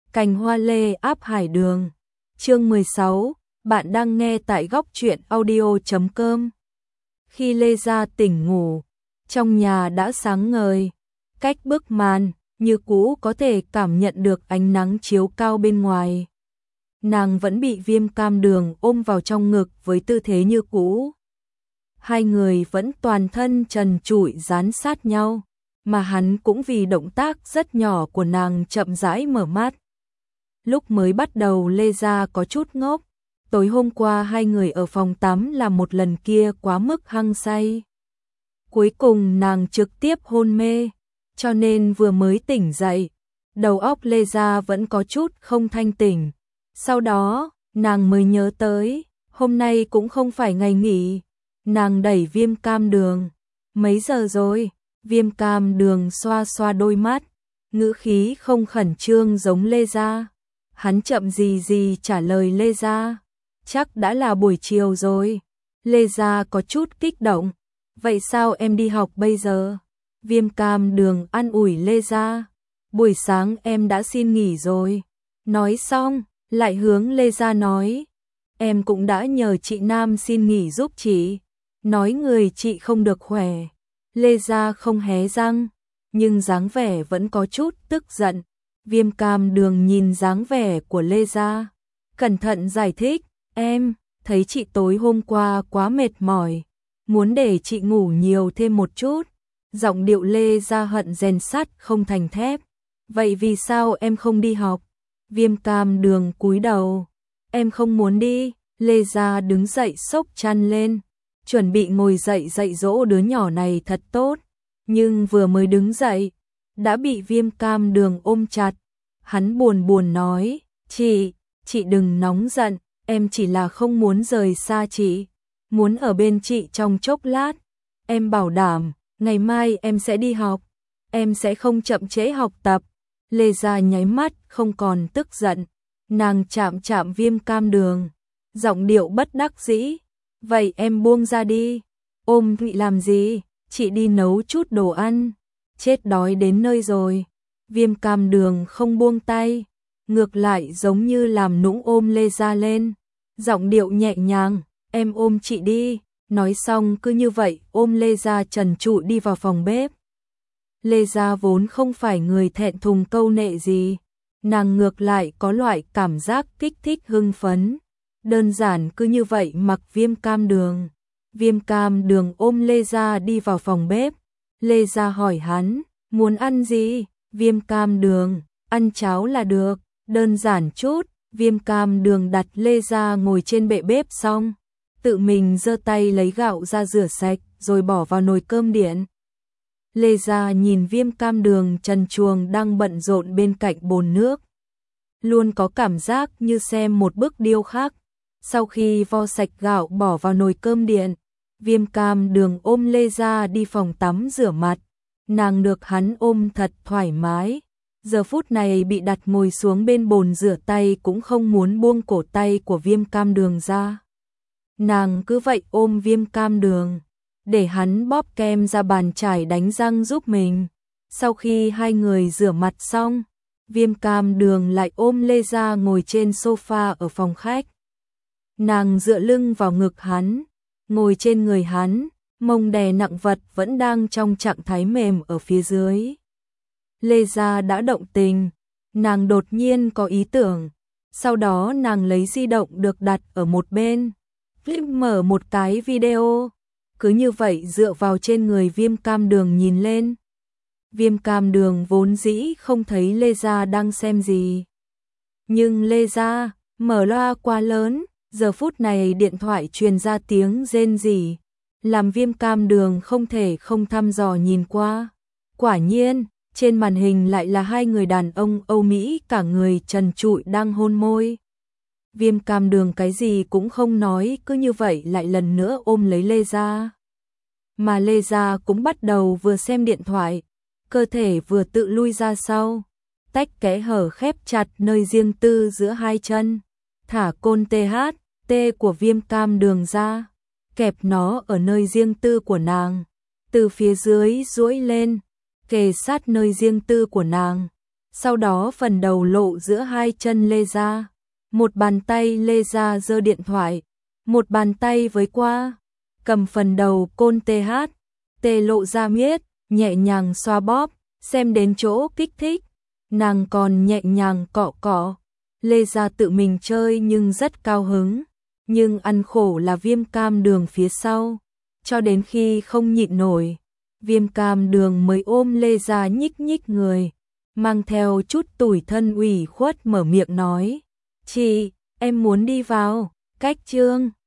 Cành hoa lê áp hải đường. Chương 16, bạn đang nghe tại góc truyện audio.com. Khi Lê Gia tỉnh ngủ, trong nhà đã sáng ngời, cách bức màn, như cũ có thể cảm nhận được ánh nắng chiếu cao bên ngoài. Nàng vẫn bị Viêm Cam Đường ôm vào trong ngực với tư thế như cũ. Hai người vẫn toàn thân trần trụi dán sát nhau, mà hắn cũng vì động tác rất nhỏ của nàng chậm rãi mở mắt. Lúc mới bắt đầu Lê Gia có chút ngốc, tối hôm qua hai người ở phòng tắm là một lần kia quá mức hăng say. Cuối cùng nàng trực tiếp hôn mê, cho nên vừa mới tỉnh dậy, đầu óc Lê Gia vẫn có chút không thanh tỉnh. Sau đó, nàng mới nhớ tới, hôm nay cũng không phải ngày nghỉ. Nàng đẩy Viêm Cam Đường. Mấy giờ rồi? Viêm Cam Đường xoa xoa đôi mắt, ngữ khí không khẩn trương giống Lê Gia. Hắn chậm gì gì trả lời Lê Gia. Chắc đã là buổi chiều rồi. Lê Gia có chút kích động. Vậy sao em đi học bây giờ? Viêm Cam Đường an ủi Lê Gia. Buổi sáng em đã xin nghỉ rồi. Nói xong, lại hướng Lê Gia nói. Em cũng đã nhờ chị Nam xin nghỉ giúp chị. Nói người chị không được khỏe. Lê Gia không hé răng, nhưng dáng vẻ vẫn có chút tức giận. Viêm Cam Đường nhìn dáng vẻ của Lê Gia, cẩn thận giải thích, em thấy chị tối hôm qua quá mệt mỏi, muốn để chị ngủ nhiều thêm một chút. Giọng điệu Lê Gia hận rèn sắt không thành thép. Vậy vì sao em không đi học? Viêm Cam Đường cúi đầu, em không muốn đi. Lê Gia đứng dậy xốc chăn lên, chuẩn bị ngồi dậy dạy dỗ đứa nhỏ này thật tốt, nhưng vừa mới đứng dậy, đã bị Viêm Cam Đường ôm chặt. Hắn buồn buồn nói, chị đừng nóng giận, em chỉ là không muốn rời xa chị, muốn ở bên chị trong chốc lát. Em bảo đảm, ngày mai em sẽ đi học, em sẽ không chậm trễ học tập. Lê Gia nháy mắt không còn tức giận, nàng chạm chạm Viêm Cam Đường, giọng điệu bất đắc dĩ. Vậy em buông ra đi, ôm chị làm gì, chị đi nấu chút đồ ăn, chết đói đến nơi rồi. Viêm Cam Đường không buông tay, ngược lại giống như làm nũng ôm Lê Gia lên, giọng điệu nhẹ nhàng, em ôm chị đi. Nói xong cứ như vậy ôm Lê Gia trần trụi đi vào phòng bếp. Lê Gia vốn không phải người thẹn thùng câu nệ gì, nàng ngược lại có loại cảm giác kích thích hưng phấn. Đơn giản cứ như vậy mặc Viêm Cam Đường. Viêm Cam Đường ôm Lê Gia đi vào phòng bếp. Lê Gia hỏi hắn, muốn ăn gì? Viêm Cam Đường, ăn cháo là được, đơn giản chút. Viêm Cam Đường đặt Lê Gia ngồi trên bệ bếp xong, tự mình giơ tay lấy gạo ra rửa sạch rồi bỏ vào nồi cơm điện. Lê Gia nhìn Viêm Cam Đường trần truồng đang bận rộn bên cạnh bồn nước, luôn có cảm giác như xem một bức điêu khắc. Sau khi vo sạch gạo bỏ vào nồi cơm điện, Viêm Cam Đường ôm Lê Gia đi phòng tắm rửa mặt. Nàng được hắn ôm thật thoải mái. Giờ phút này bị đặt ngồi xuống bên bồn rửa tay cũng không muốn buông cổ tay của Viêm Cam Đường ra. Nàng cứ vậy ôm Viêm Cam Đường, để hắn bóp kem ra bàn chải đánh răng giúp mình. Sau khi hai người rửa mặt xong, Viêm Cam Đường lại ôm Lê Gia ngồi trên sofa ở phòng khách. Nàng dựa lưng vào ngực hắn, ngồi trên người hắn, mông đè nặng vật vẫn đang trong trạng thái mềm ở phía dưới. Lê Gia đã động tình, nàng đột nhiên có ý tưởng, sau đó nàng lấy di động được đặt ở một bên, click mở một cái video, cứ như vậy dựa vào trên người Viêm Cam Đường nhìn lên. Viêm Cam Đường vốn dĩ không thấy Lê Gia đang xem gì, nhưng Lê Gia mở loa quá lớn. Giờ phút này điện thoại truyền ra tiếng rên rỉ, làm Viêm Cam Đường không thể không thăm dò nhìn qua. Quả nhiên, trên màn hình lại là hai người đàn ông Âu Mỹ cả người trần trụi đang hôn môi. Viêm Cam Đường cái gì cũng không nói, cứ như vậy lại lần nữa ôm lấy Lê Gia. Mà Lê Gia cũng bắt đầu vừa xem điện thoại, cơ thể vừa tự lui ra sau, tách kẽ hở khép chặt nơi riêng tư giữa hai chân, thả côn THT của Viêm Cam Đường ra, kẹp nó ở nơi riêng tư của nàng, từ phía dưới duỗi lên, kề sát nơi riêng tư của nàng. Sau đó phần đầu lộ giữa hai chân Lê Gia. Một bàn tay Lê Gia giơ điện thoại, một bàn tay với qua, cầm phần đầu côn TH, tê lộ ra miết, nhẹ nhàng xoa bóp, xem đến chỗ kích thích, nàng còn nhẹ nhàng cọ cọ. Lê Gia tự mình chơi nhưng rất cao hứng, nhưng ăn khổ là viêm cam đường phía sau, cho đến khi không nhịn nổi, viêm cam đường mới ôm Lê Gia nhích nhích người, mang theo chút tủi thân ủy khuất mở miệng nói, chị, em muốn đi vào, cách chương.